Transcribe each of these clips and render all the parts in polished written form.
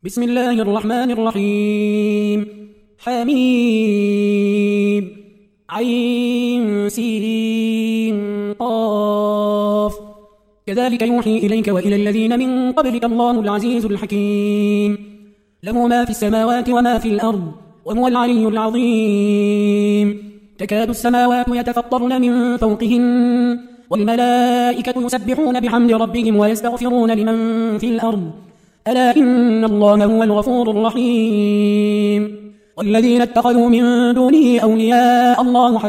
بسم الله الرحمن الرحيم. حميم عين سين قاف. كذلك يوحي إليك وإلى الذين من قبلك الله العزيز الحكيم، له ما في السماوات وما في الأرض وهو العلي العظيم. تكاد السماوات يتفطرن من فوقهن والملائكة يسبحون بحمد ربهم ويستغفرون لمن في الأرض ألا إن الله هو الغفور الرحيم. والذين اتخذوا من دونه أولياء الله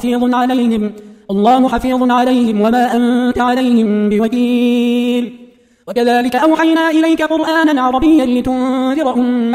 حفيظ عليهم وما أنت عليهم بوكيل. وكذلك أوحينا إليك قرآنا عربيا لتنذر أم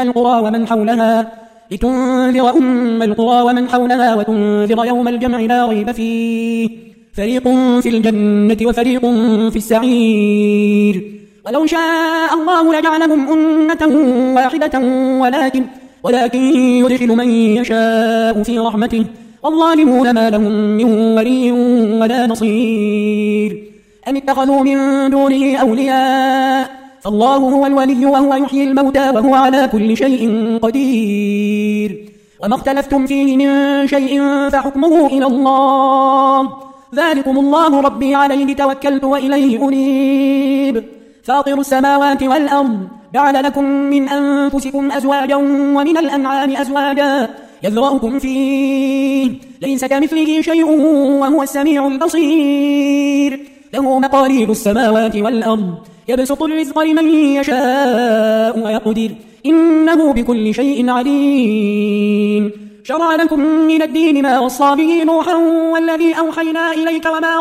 القرى ومن حولها وتنذر يوم الجمع لا ريب فيه، فريق في الجنة وفريق في السعير. ولو شاء الله لجعلهم أمة واحدة ولكن يدخل من يشاء في رحمته، والظالمون ما لهم من ولي ولا نصير. أم اتخذوا من دونه أولياء فالله هو الولي وهو يحيي الموتى وهو على كل شيء قدير. وما اختلفتم فيه من شيء فحكمه إلى الله، ذلكم الله ربي عليه توكلت وإليه أنيب. فاطر السماوات والأرض جعل لكم من أنفسكم أزواجا ومن الأنعام أزواجا يذرأكم فيه، ليس كمثله شيء وهو السميع البصير. له مقاليد السماوات والأرض يبسط الرزق لمن يشاء ويقدر، إنه بكل شيء عليم. شرع لكم من الدين ما وصى به نوحا والذي أوحينا إليك وما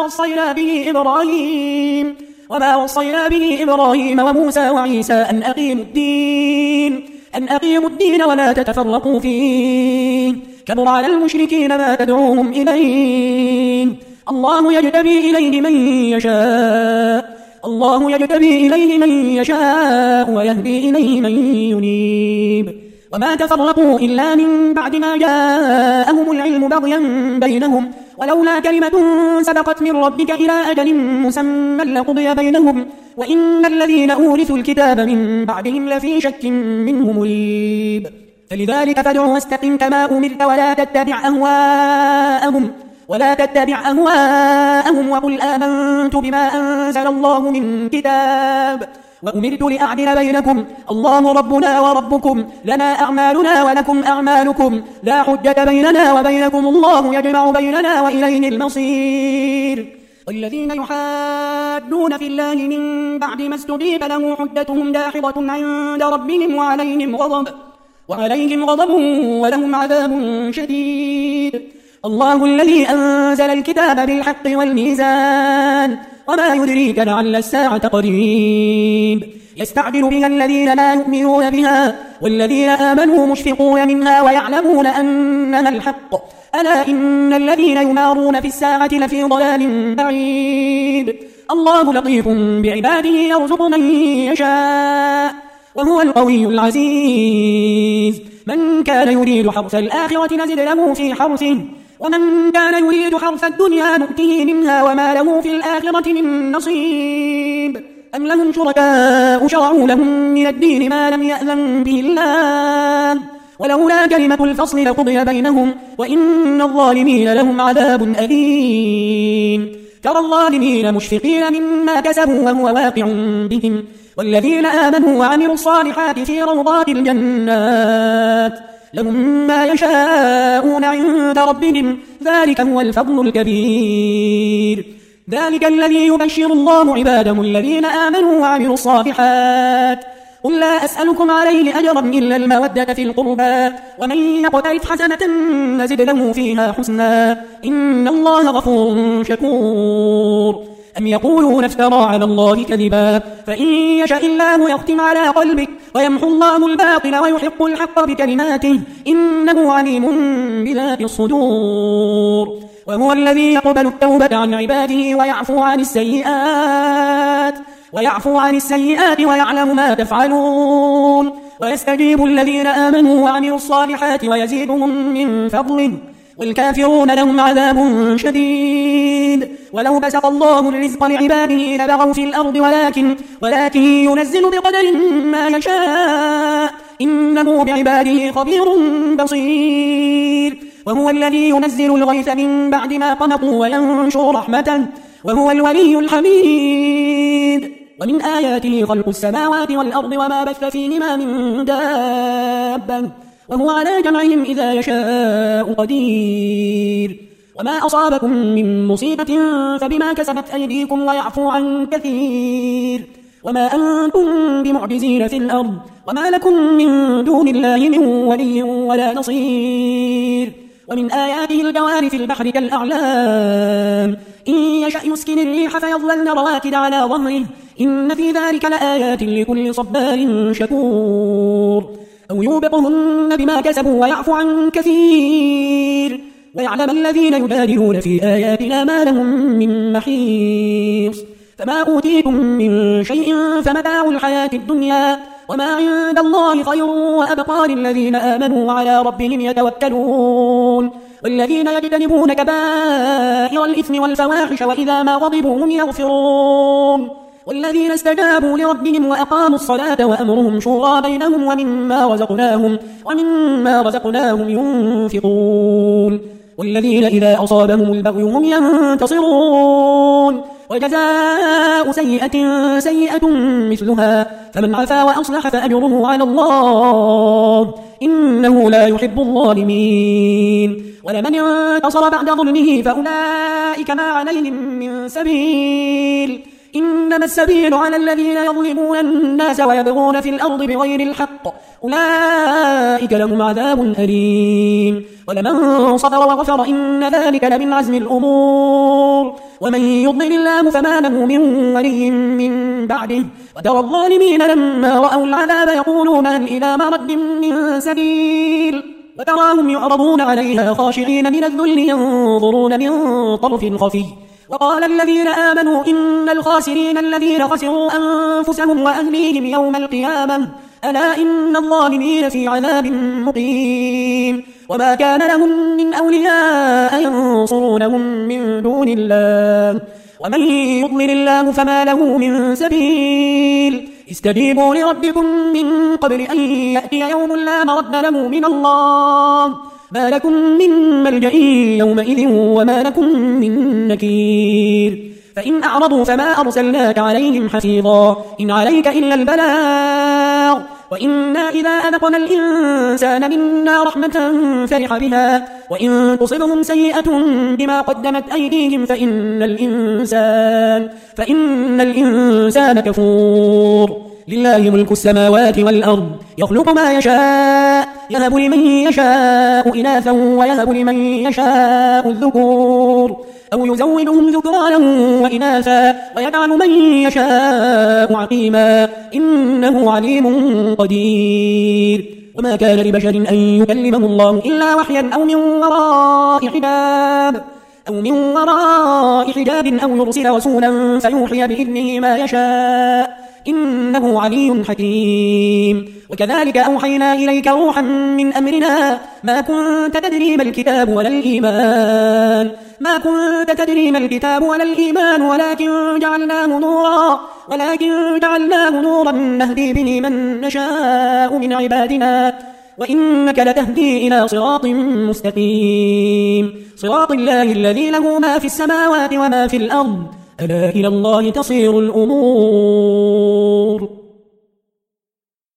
وصينا به إبراهيم وموسى وعيسى أن أقيموا الدين ولا تتفرقوا فيه، كبر على المشركين ما تدعوهم إليه. الله يجتبي إليه من يشاء ويهدي إليه من ينيب. وما تفرقوا إلا من بعد ما جاءهم العلم بغيا بينهم، ولولا كلمة سبقت من ربك إلى أجل مسمى لقضي بينهم، وإن الذين أورثوا الكتاب من بعدهم لفي شك منه مريب. فلذلك فادع واستقم كما أمرت ولا تتبع أهواءهم وقل آمنت بما أنزل الله من كتاب وأمرت لأعدل بينكم، الله ربنا وربكم لنا أعمالنا ولكم أعمالكم، لا حجة بيننا وبينكم، الله يجمع بيننا وإليه المصير. والذين يحادون في الله من بعد ما استجيب له حجتهم داحضة عند ربهم وعليهم غضب ولهم عذاب شديد. الله الذي أنزل الكتاب بالحق والميزان، وما يدريك لعل الساعة قريب. يستعجل بها الذين لا يؤمنون بها والذين آمنوا مشفقون منها ويعلمون أنها الحق، ألا إن الذين يمارون في الساعة لفي ضلال بعيد. الله لطيف بعباده يرزق من يشاء وهو القوي العزيز. من كان يريد حرث الآخرة نزد له في حرثه، ومن كان يريد حرث الدنيا نؤته منها وما له في الآخرة من نصيب. أم لهم شركاء شرعوا لهم من الدين ما لم يأذن به الله، ولولا كلمة الفصل لقضي بينهم وإن الظالمين لهم عذاب أليم. ترى الظالمين مشفقين مما كسبوا وهو واقع بهم، والذين آمنوا وعملوا الصالحات في روضات الجنات لهم ما يشاءون عند ربهم، ذلك هو الفضل الكبير. ذلك الذي يبشر الله عباده الذين آمنوا وعملوا الصالحات. قل لا أسألكم عليه أجرا إلا المودة في القربى، ومن يقترف حسنة نزد له فيها حسنا، إن الله غفور شكور. أم يقولون افترى على الله كذبا، فإن يشاء الله يختم على قلبك ويمحو الله الباطل ويحق الحق بكلماته، إنه عليم بذات الصدور. وهو الذي يقبل التوبة عن عباده ويعفو عن السيئات ويعلم ما تفعلون، ويستجيب الذين آمنوا وعملوا الصالحات ويزيدهم من فضله، والكافرون لهم عذاب شديد. ولو بسط الله الرزق لعباده لبغوا في الأرض ولكن ينزل بقدر ما يشاء، إن إنه بعباده خبير بصير وهو الذي ينزل الغيث من بعد ما قنطوا وينشر رحمته وهو الولي الحميد ومن آياته خلق السماوات والأرض وما بث فيهما من دابة وهو على جمعهم إذا يشاء قدير وما أصابكم من مصيبة فبما كسبت أيديكم ويعفو عن كثير وما أنتم بمعجزين في الأرض وما لكم من دون الله من ولي ولا نصير ومن آياته الجوار في البحر كالأعلام إن يشأ يسكن الريح فيظللن رواكد على ظهره إن في ذلك لآيات لكل صبار شكور أو يوبقهن بما كسبوا ويعفو عن كثير ويعلم الذين يجادلون في آياتنا ما لهم من محيص فما أوتيكم من شيء فمتاع الحياة الدنيا وما عند الله خير وأبقى للذين آمنوا وعلى ربهم يتوكلون والذين يجتنبون كبائر الإثم والفواحش وإذا ما غضبوا هم يغفرون والذين استجابوا لربهم وأقاموا الصلاة وأمرهم شورى بينهم ومما رزقناهم ينفقون والذين إذا أصابهم البغي هم ينتصرون وجزاء سيئة سيئة مثلها فمن عفا وأصلح فأجره على الله إنه لا يحب الظالمين ولمن انتصر بعد ظلمه فأولئك ما عليهم من سبيل إنما السبيل على الذين يظلمون الناس ويبغون في الأرض بغير الحق أولئك لهم عذاب أليم ولمن صبر وغفر إن ذلك لمن عزم الأمور ومن يضلل الله فما له من ولي من بعده وترى الظالمين لما رأوا العذاب يقولون هل إلى مرد من سبيل وتراهم يعرضون عليها خاشعين من الذل ينظرون من طرف خفي وقال الذين آمنوا إن الخاسرين الذين خسروا أنفسهم وأهليهم يوم القيامة ألا إن الظالمين في عذاب مقيم وما كان لهم من أولياء ينصرونهم من دون الله ومن يضلل الله فما له من سبيل استجيبوا لربكم من قبل أن يأتي يوم لا مرد له من الله ما لكم من ملجأ يومئذ وما لكم من نكير فإن أعرضوا فما أرسلناك عليهم حفيظا إن عليك إلا البلاغ وإنا إذا أذقنا الإنسان منا رحمة فرح بها وإن تصبهم سيئة بما قدمت أيديهم فإن الإنسان كفور لله ملك السماوات والأرض يخلق ما يشاء يهب لمن يشاء إناثا ويهب لمن يشاء الذكور أو يزودهم ذكرانا وإناثا ويجعل من يشاء عقيما إنه عليم قدير وما كان لبشر أن يكلمه الله إلا وحيا أو من وراء حجاب أو يرسل رسولا فيوحي بإذنه ما يشاء إنه علي حكيم وكذلك أوحينا إليك روحا من أمرنا ما كنت تدري ما الكتاب ولا الإيمان ولكن جعلناه نورا نهدي به من نشاء من عبادنا وإنك لتهدي إلى صراط مستقيم صراط الله الذي له ما في السماوات وما في الأرض ألا إلى الله تصير الأمور